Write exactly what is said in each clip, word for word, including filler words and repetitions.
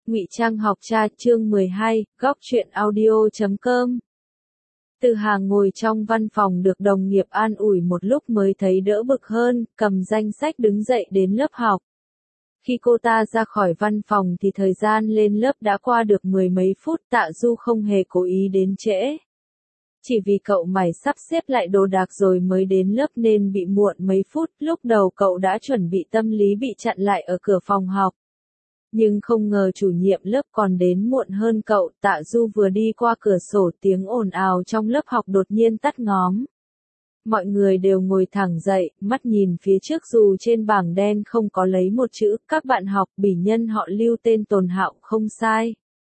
Ngụy Trang học cha chương mười hai, góc truyện audio chấm com. Từ Hà ngồi trong văn phòng được đồng nghiệp an ủi một lúc mới thấy đỡ bực hơn, cầm danh sách đứng dậy đến lớp học. Khi cô ta ra khỏi văn phòng thì thời gian lên lớp đã qua được mười mấy phút. Tạ Du không hề cố ý đến trễ. Chỉ vì cậu mày sắp xếp lại đồ đạc rồi mới đến lớp nên bị muộn mấy phút. Lúc đầu cậu đã chuẩn bị tâm lý bị chặn lại ở cửa phòng học. Nhưng không ngờ chủ nhiệm lớp còn đến muộn hơn cậu. Tạ Du vừa đi qua cửa sổ, tiếng ồn ào trong lớp học đột nhiên tắt ngóm. Mọi người đều ngồi thẳng dậy, mắt nhìn phía trước dù trên bảng đen không có lấy một chữ. Các bạn học bỉ nhân họ Lưu tên Tồn Hạo không sai.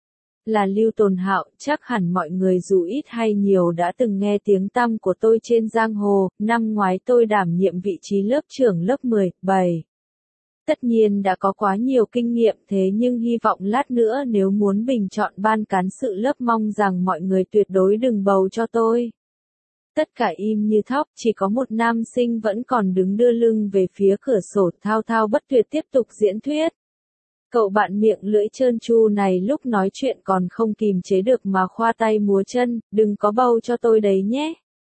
Là Lưu Tồn Hạo, chắc hẳn mọi người dù ít hay nhiều đã từng nghe tiếng tăm của tôi trên giang hồ. Năm ngoái tôi đảm nhiệm vị trí lớp trưởng lớp mười bảy. Tất nhiên đã có quá nhiều kinh nghiệm, thế nhưng hy vọng lát nữa nếu muốn bình chọn ban cán sự lớp mong rằng mọi người tuyệt đối đừng bầu cho tôi. Tất cả im như thóc, chỉ có một nam sinh vẫn còn đứng đưa lưng về phía cửa sổ, thao thao bất tuyệt tiếp tục diễn thuyết. Cậu bạn miệng lưỡi trơn tru này lúc nói chuyện còn không kìm chế được mà khoa tay múa chân, đừng có bầu cho tôi đấy nhé.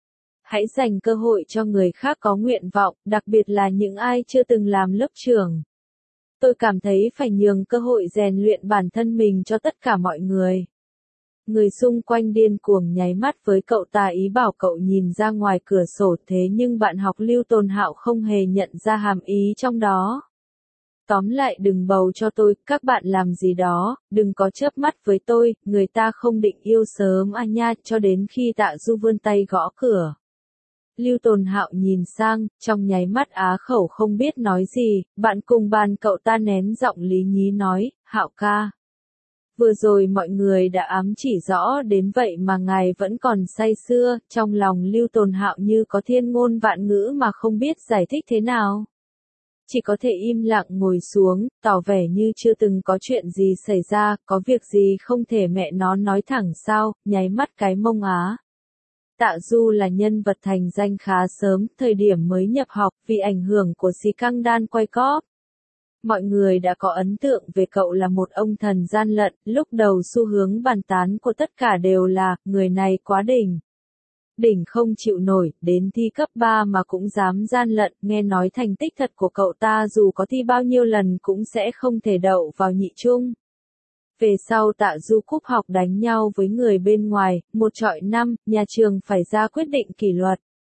Hãy dành cơ hội cho người khác có nguyện vọng, đặc biệt là những ai chưa từng làm lớp trưởng. Tôi cảm thấy phải nhường cơ hội rèn luyện bản thân mình cho tất cả mọi người. Người xung quanh điên cuồng nháy mắt với cậu ta ý bảo cậu nhìn ra ngoài cửa sổ, thế nhưng bạn học Lưu Tồn Hạo không hề nhận ra hàm ý trong đó. Tóm lại đừng bầu cho tôi, các bạn làm gì đó, đừng có chớp mắt với tôi, người ta không định yêu sớm à nha, cho đến khi Tạ Du vươn tay gõ cửa. Lưu Tồn Hạo nhìn sang, trong nháy mắt á khẩu không biết nói gì. Bạn cùng bàn cậu ta nén giọng lý nhí nói, Hạo ca. Vừa rồi mọi người đã ám chỉ rõ đến vậy mà ngài vẫn còn say sưa. Trong lòng Lưu Tồn Hạo như có thiên ngôn vạn ngữ mà không biết giải thích thế nào. Chỉ có thể im lặng ngồi xuống, tỏ vẻ như chưa từng có chuyện gì xảy ra, có việc gì không thể mẹ nó nói thẳng sao, nháy mắt cái mông á. Tạ Du là nhân vật thành danh khá sớm, thời điểm mới nhập học, vì ảnh hưởng của xì căng đan quay cóp. Mọi người đã có ấn tượng về cậu là một ông thần gian lận, lúc đầu xu hướng bàn tán của tất cả đều là, người này quá đỉnh. Đỉnh không chịu nổi, đến thi cấp ba mà cũng dám gian lận, nghe nói thành tích thật của cậu ta dù có thi bao nhiêu lần cũng sẽ không thể đậu vào nhị trung. Về sau Tạ Du cúp học đánh nhau với người bên ngoài, một trọi năm, nhà trường phải ra quyết định kỷ luật.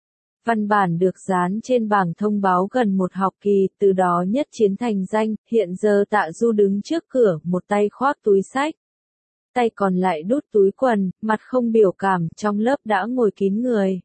Văn bản được dán trên bảng thông báo gần một học kỳ, từ đó nhất chiến thành danh, hiện giờ Tạ Du đứng trước cửa, một tay khoác túi sách. Tay còn lại đút túi quần, mặt không biểu cảm, trong lớp đã ngồi kín người.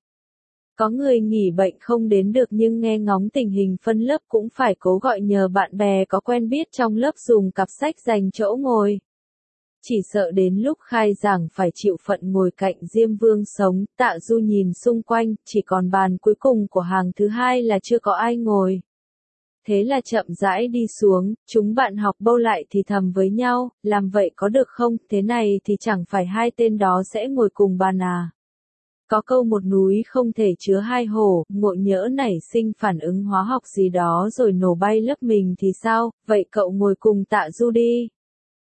Có người nghỉ bệnh không đến được nhưng nghe ngóng tình hình phân lớp cũng phải cố gọi nhờ bạn bè có quen biết trong lớp dùng cặp sách dành chỗ ngồi. Chỉ sợ đến lúc khai giảng phải chịu phận ngồi cạnh Diêm Vương sống. Tạ Du nhìn xung quanh, chỉ còn bàn cuối cùng của hàng thứ hai là chưa có ai ngồi. Thế là chậm rãi đi xuống, chúng bạn học bâu lại thì thầm với nhau, làm vậy có được không, thế này thì chẳng phải hai tên đó sẽ ngồi cùng bàn à. Có câu một núi không thể chứa hai hổ, ngộ nhỡ nảy sinh phản ứng hóa học gì đó rồi nổ bay lớp mình thì sao, vậy cậu ngồi cùng Tạ Du đi.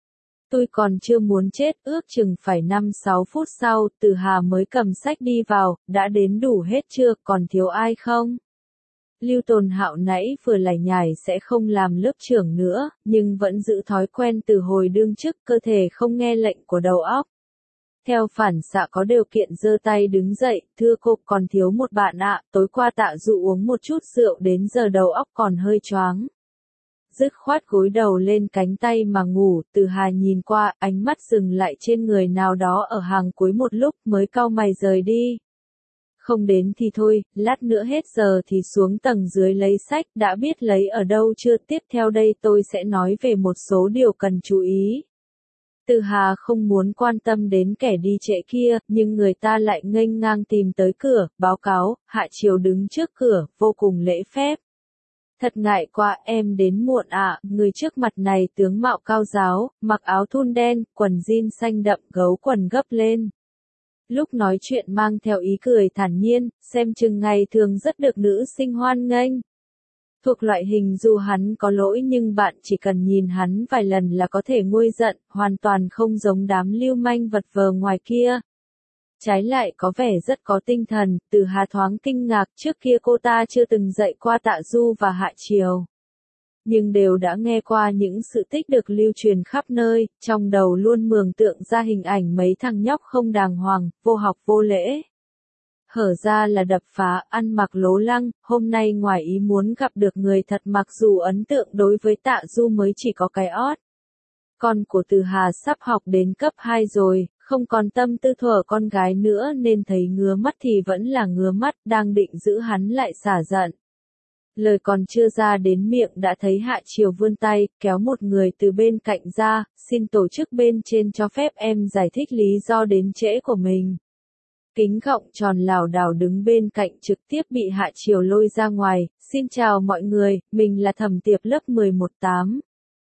Tôi còn chưa muốn chết, ước chừng phải năm sáu phút sau, Từ Hà mới cầm sách đi vào, đã đến đủ hết chưa, còn thiếu ai không? Lưu Tồn Hạo nãy vừa lải nhải sẽ không làm lớp trưởng nữa, nhưng vẫn giữ thói quen từ hồi đương chức, cơ thể không nghe lệnh của đầu óc. Theo phản xạ có điều kiện giơ tay đứng dậy, thưa cô, còn thiếu một bạn ạ, tối qua Tạ Du uống một chút rượu đến giờ đầu óc còn hơi choáng. Dứt khoát gối đầu lên cánh tay mà ngủ. Từ Hà nhìn qua, ánh mắt dừng lại trên người nào đó ở hàng cuối một lúc mới cau mày rời đi. Không đến thì thôi, lát nữa hết giờ thì xuống tầng dưới lấy sách, đã biết lấy ở đâu chưa, tiếp theo đây tôi sẽ nói về một số điều cần chú ý. Từ Hà không muốn quan tâm đến kẻ đi trễ kia, nhưng người ta lại nghênh ngang tìm tới cửa, báo cáo, Hạ Chiều đứng trước cửa, vô cùng lễ phép. Thật ngại quá, em đến muộn ạ. Người trước mặt này tướng mạo cao giáo, mặc áo thun đen, quần jean xanh đậm, gấu quần gấp lên. Lúc nói chuyện mang theo ý cười thản nhiên, xem chừng ngày thường rất được nữ sinh hoan nghênh. Thuộc loại hình dù hắn có lỗi nhưng bạn chỉ cần nhìn hắn vài lần là có thể nguôi giận, hoàn toàn không giống đám lưu manh vật vờ ngoài kia. Trái lại có vẻ rất có tinh thần, Từ Hà thoáng kinh ngạc, trước kia cô ta chưa từng dạy qua Tạ Du và Hạ Triều. Nhưng đều đã nghe qua những sự tích được lưu truyền khắp nơi, trong đầu luôn mường tượng ra hình ảnh mấy thằng nhóc không đàng hoàng, vô học vô lễ. Hở ra là đập phá, ăn mặc lố lăng, hôm nay ngoài ý muốn gặp được người thật mặc dù ấn tượng đối với Tạ Du mới chỉ có cái ót. Con của Từ Hà sắp học đến cấp hai rồi, không còn tâm tư thuở con gái nữa nên thấy ngứa mắt thì vẫn là ngứa mắt, đang định giữ hắn lại xả giận. Lời còn chưa ra đến miệng đã thấy Hạ Triều vươn tay, kéo một người từ bên cạnh ra, xin tổ chức bên trên cho phép em giải thích lý do đến trễ của mình. Kính gọng tròn lảo đảo đứng bên cạnh trực tiếp bị Hạ Triều lôi ra ngoài, xin chào mọi người, mình là Thẩm Tiệp lớp mười một tám.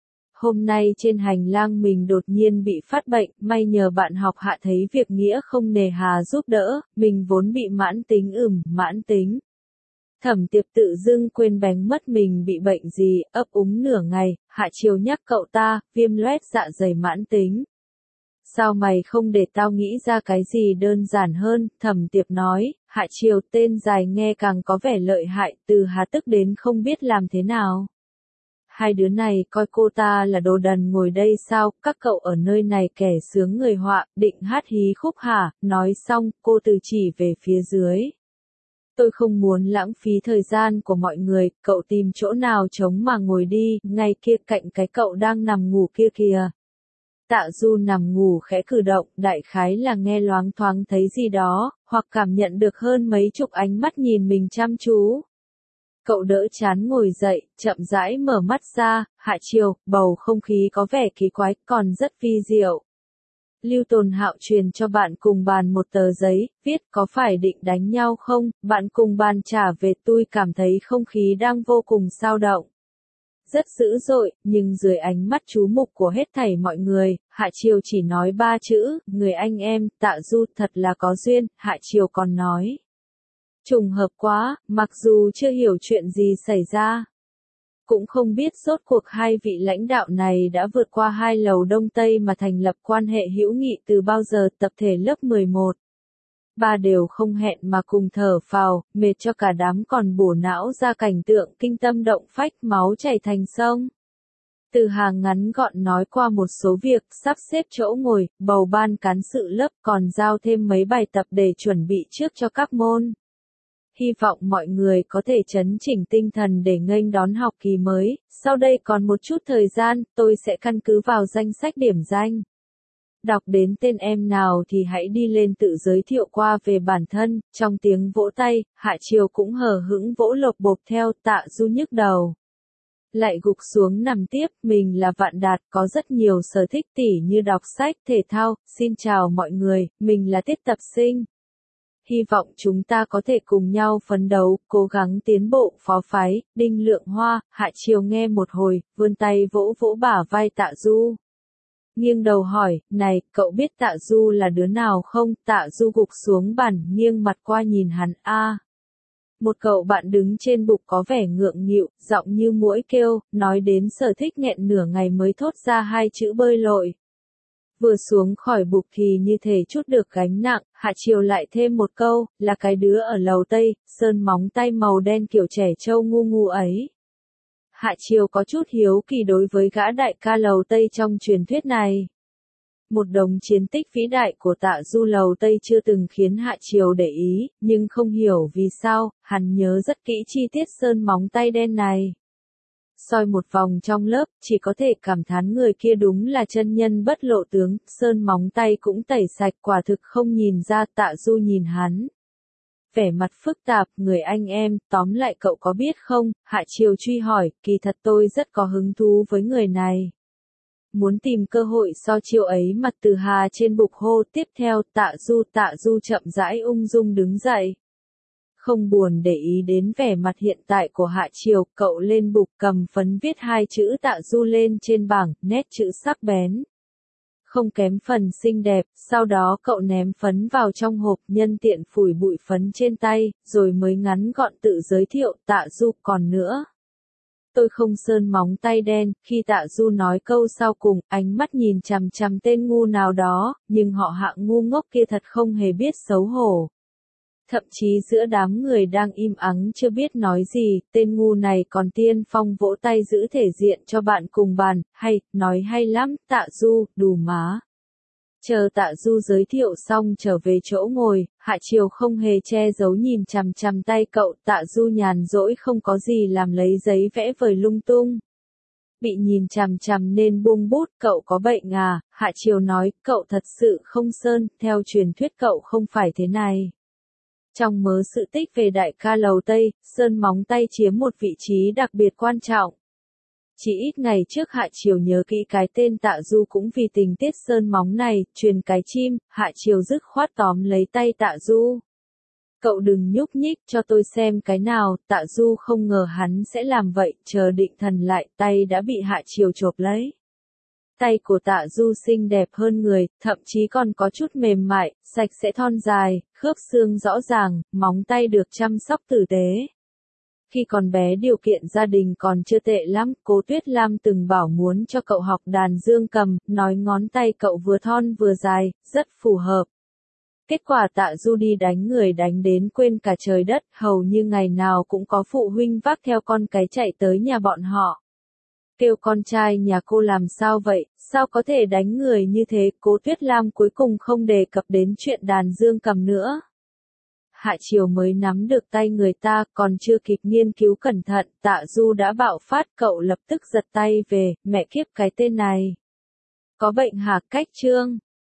Hôm nay trên hành lang mình đột nhiên bị phát bệnh, may nhờ bạn học Hạ thấy việc nghĩa không nề hà giúp đỡ, mình vốn bị mãn tính ừm, mãn tính. Thẩm Tiệp tự dưng quên bén mất mình bị bệnh gì, ấp úng nửa ngày, Hạ Triều nhắc cậu ta, viêm loét dạ dày mãn tính. Sao mày không để tao nghĩ ra cái gì đơn giản hơn, Thẩm Tiệp nói, Hạ Triều tên dài nghe càng có vẻ lợi hại, Từ Hà tức đến không biết làm thế nào. Hai đứa này coi cô ta là đồ đần ngồi đây sao, các cậu ở nơi này kẻ sướng người họa, định hát hí khúc hả, nói xong, cô từ chỉ về phía dưới. Tôi không muốn lãng phí thời gian của mọi người, cậu tìm chỗ nào trống mà ngồi đi, ngay kia cạnh cái cậu đang nằm ngủ kia kìa. Tạ Du nằm ngủ khẽ cử động, đại khái là nghe loáng thoáng thấy gì đó, hoặc cảm nhận được hơn mấy chục ánh mắt nhìn mình chăm chú. Cậu đỡ chán ngồi dậy, chậm rãi mở mắt ra, Hạ Triều, bầu không khí có vẻ kỳ quái, còn rất vi diệu. Lưu Tồn Hạo truyền cho bạn cùng bàn một tờ giấy, viết có phải định đánh nhau không, bạn cùng bàn trả về tôi cảm thấy không khí đang vô cùng xao động. Rất dữ dội, nhưng dưới ánh mắt chú mục của hết thảy mọi người, Hạ Triều chỉ nói ba chữ, người anh em, Tạ Du thật là có duyên, Hạ Triều còn nói. Trùng hợp quá, mặc dù chưa hiểu chuyện gì xảy ra. Cũng không biết rốt cuộc hai vị lãnh đạo này đã vượt qua hai lầu Đông Tây mà thành lập quan hệ hữu nghị từ bao giờ. Tập thể lớp mười một. Ba đều không hẹn mà cùng thở phào, mệt cho cả đám còn bổ não ra cảnh tượng kinh tâm động phách, máu chảy thành sông. Từ Hà ngắn gọn nói qua một số việc, sắp xếp chỗ ngồi, bầu ban cán sự lớp còn giao thêm mấy bài tập để chuẩn bị trước cho các môn. Hy vọng mọi người có thể chấn chỉnh tinh thần để nghênh đón học kỳ mới, sau đây còn một chút thời gian, tôi sẽ căn cứ vào danh sách điểm danh. Đọc đến tên em nào thì hãy đi lên tự giới thiệu qua về bản thân, trong tiếng vỗ tay, Hạ Triều cũng hờ hững vỗ lộc bộp theo, Tạ Du nhức đầu. Lại gục xuống nằm tiếp, mình là Vạn Đạt, có rất nhiều sở thích tỉ như đọc sách, thể thao, xin chào mọi người, mình là Tiết Tập Sinh. Hy vọng chúng ta có thể cùng nhau phấn đấu, cố gắng tiến bộ, phó phái, Đinh Lượng Hoa, Hạ Triều nghe một hồi, vươn tay vỗ vỗ bả vai Tạ Du. Nghiêng đầu hỏi, này, cậu biết Tạ Du là đứa nào không? Tạ Du gục xuống bàn, nghiêng mặt qua nhìn hắn, a. Một cậu bạn đứng trên bục có vẻ ngượng nghịu, giọng như muỗi kêu, nói đến sở thích nghẹn nửa ngày mới thốt ra hai chữ bơi lội. Vừa xuống khỏi bục thì như thể chút được gánh nặng, Hạ Triều lại thêm một câu, là cái đứa ở lầu Tây, sơn móng tay màu đen kiểu trẻ trâu ngu ngu ấy. Hạ Triều có chút hiếu kỳ đối với gã đại ca lầu Tây trong truyền thuyết này. Một đống chiến tích vĩ đại của Tạ Du lầu Tây chưa từng khiến Hạ Triều để ý, nhưng không hiểu vì sao, hắn nhớ rất kỹ chi tiết sơn móng tay đen này. Soi một vòng trong lớp, chỉ có thể cảm thán người kia đúng là chân nhân bất lộ tướng, sơn móng tay cũng tẩy sạch, quả thực không nhìn ra. Tạ Du nhìn hắn. Vẻ mặt phức tạp, người anh em, tóm lại cậu có biết không, Hạ Triều truy hỏi, kỳ thật tôi rất có hứng thú với người này. Muốn tìm cơ hội so chiêu ấy mặt Từ Hà trên bục hô tiếp theo, Tạ Du, Tạ Du chậm rãi ung dung đứng dậy. Không buồn để ý đến vẻ mặt hiện tại của Hạ Triều, cậu lên bục cầm phấn viết hai chữ Tạ Du lên trên bảng, nét chữ sắc bén. Không kém phần xinh đẹp, sau đó cậu ném phấn vào trong hộp, nhân tiện phủi bụi phấn trên tay, rồi mới ngắn gọn tự giới thiệu, Tạ Du, còn nữa. Tôi không sơn móng tay đen, khi Tạ Du nói câu sau cùng, ánh mắt nhìn chằm chằm tên ngu nào đó, nhưng họ hạng ngu ngốc kia thật không hề biết xấu hổ. Thậm chí giữa đám người đang im ắng chưa biết nói gì, tên ngu này còn tiên phong vỗ tay giữ thể diện cho bạn cùng bàn, hay, nói hay lắm, Tạ Du, đù má. Chờ Tạ Du giới thiệu xong trở về chỗ ngồi, Hạ Triều không hề che giấu nhìn chằm chằm tay cậu, Tạ Du nhàn rỗi không có gì làm lấy giấy vẽ vời lung tung. Bị nhìn chằm chằm nên buông bút, cậu có bệnh à, Hạ Triều nói, cậu thật sự không sơn, theo truyền thuyết cậu không phải thế này. Trong mớ sự tích về đại ca Lầu Tây, sơn móng tay chiếm một vị trí đặc biệt quan trọng. Chỉ ít ngày trước Hạ Triều nhớ kỹ cái tên Tạ Du cũng vì tình tiết sơn móng này, truyền cái chim, Hạ Triều dứt khoát tóm lấy tay Tạ Du. Cậu đừng nhúc nhích cho tôi xem cái nào, Tạ Du không ngờ hắn sẽ làm vậy, chờ định thần lại, tay đã bị Hạ Triều chộp lấy. Tay của Tạ Du xinh đẹp hơn người, thậm chí còn có chút mềm mại, sạch sẽ thon dài, khớp xương rõ ràng, móng tay được chăm sóc tử tế. Khi còn bé điều kiện gia đình còn chưa tệ lắm, cô Tuyết Lam từng bảo muốn cho cậu học đàn dương cầm, nói ngón tay cậu vừa thon vừa dài, rất phù hợp. Kết quả Tạ Du đi đánh người đánh đến quên cả trời đất, hầu như ngày nào cũng có phụ huynh vác theo con cái chạy tới nhà bọn họ. Kêu con trai nhà cô làm sao vậy, sao có thể đánh người như thế, Cố Tuyết Lam cuối cùng không đề cập đến chuyện đàn dương cầm nữa. Hạ Triều mới nắm được tay người ta, còn chưa kịp nghiên cứu cẩn thận, Tạ Du đã bạo phát, cậu lập tức giật tay về, mẹ kiếp cái tên này. Có bệnh hả, cách trương?